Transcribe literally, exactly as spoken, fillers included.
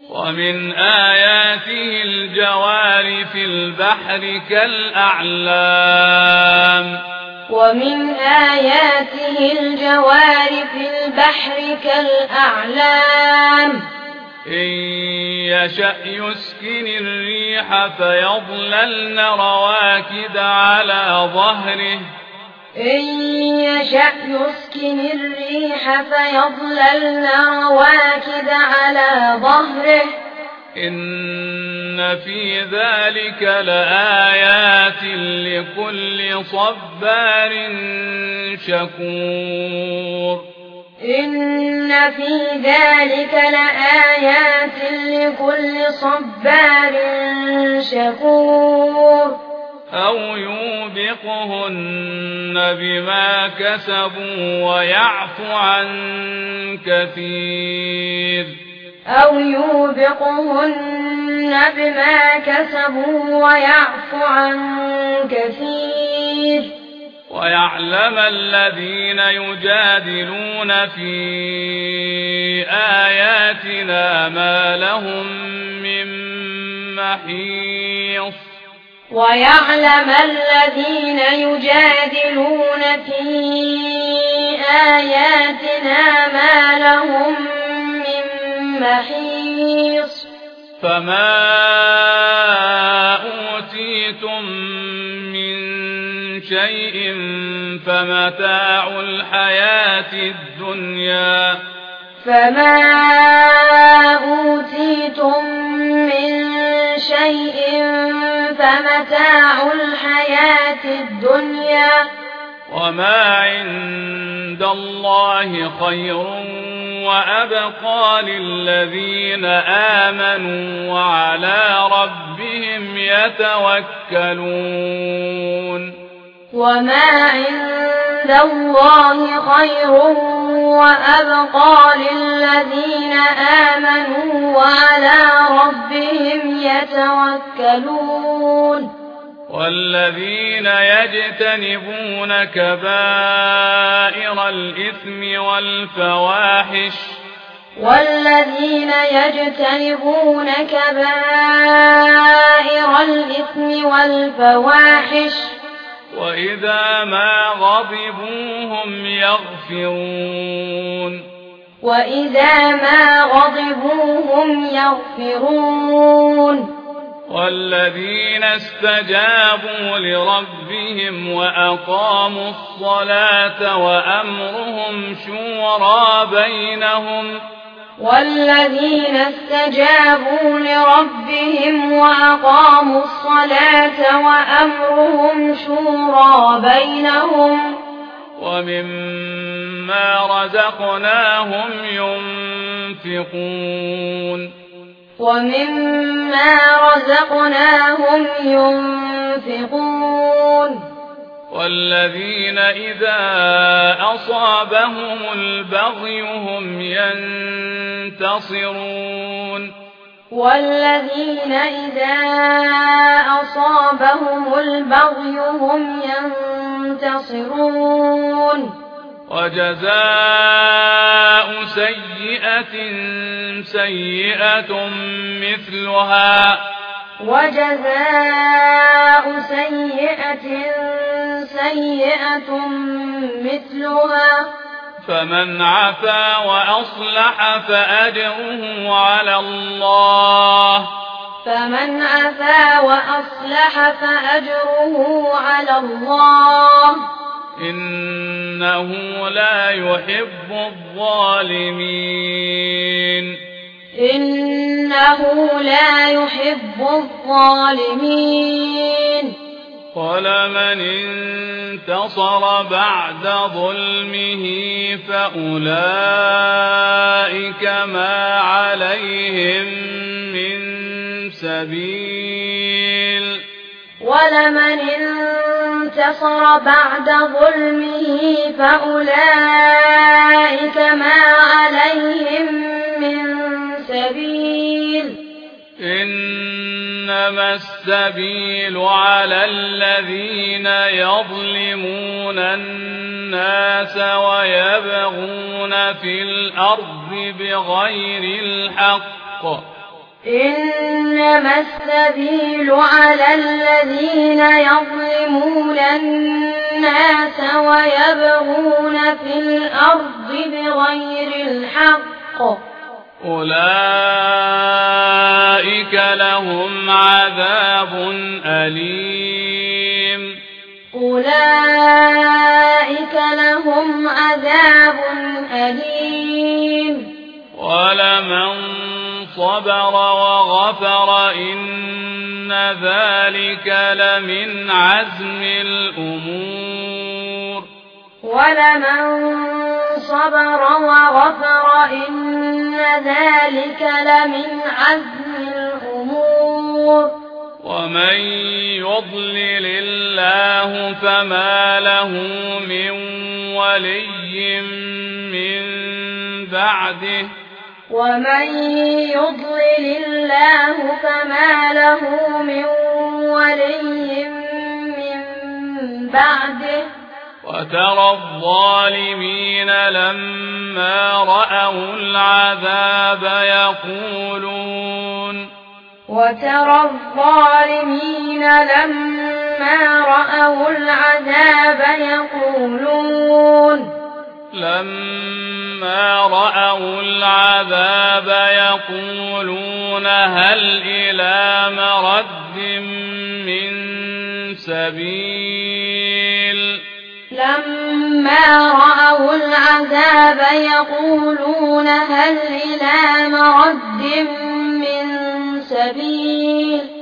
ومن آياته الجوار في البحر كالأعلام ومن آياته الجوار في البحر كالأعلام إن يشأ يسكن الريح فيظللن رواكد على ظهره إن يشأ يسكن الريح فيظللن رواكد على ظهره إن في ذلك لآيات لكل صبار شكور إن في ذلك لآيات لكل صبار شكور أو يوبقهن بما كسبوا ويعفو عن كثير أو يوبقهن بما كسبوا ويعفو عن كثير ويعلم الذين يجادلون في آياتنا ما لهم من محيص ويعلم الذين يجادلون في آياتنا ما لهم من محيص فما أوتيتم من شيء فمتاع الحياة الدنيا فما أوتيتم من شيء فمتاع الحياة الدنيا وما عند الله خير وأبقى للذين آمنوا وعلى ربهم يتوكلون وما عند الله خير وأبقى للذين آمنوا وعلى ربهم يتوكلون والذين يجتنبون كبائر الإثم والفواحش والذين يجتنبون كبائر الإثم والفواحش وإذا ما غضبوا هم يغفرون وإذا ما غضبوا هم يغفرون والذين استجابوا لربهم وأقاموا الصلاة وأمرهم شورى بينهم والذين استجابوا لربهم وأقاموا الصلاة وأمرهم شورى بينهم ومما رزقناهم ينفقون ومما رزقناهم ينفقون والذين إذا أصابهم البغي هم ينتصرون والذين إذا أصابهم البغي هم ينتصرون وجزاء سيئة سيئة مثلها وجزاء سيئة سيئة مثلها فمن عفا وأصلح فأجره على الله فمن عفا وأصلح فأجره على الله إنه لا يحب الظالمين إنه لا يحب الظالمين ولمن انتصر بعد ظلمه فأولئك ما عليهم من سبيل ولمن انتصر بعد ظلمه فأولئك ما عليهم من سبيل إنما السبيل على الذين يظلمون الناس ويبغون في الأرض بغير الحق إنما السبيل على الذين يظلمون الناس ويبغون في الأرض بغير الحق أولئك لهم عذاب أليم أولئك لهم عذاب أليم ولمن صبر وغفر إن ذلك لمن عزم الأمور ولمن صبر وغفر إن ذلك لمن عزم الأمور ومن يضلل الله فما له من ولي من بعده ومن يضلل الله فما له من ولي من بعده وترى الظالمين لما رأوا العذاب يقولون وترى الظالمين لما رأوا العذاب يقولون لما رأوا العذاب يقولون هل إلى مرد من سبيل لما رأوا العذاب يقولون هل إلى مرد من سبيل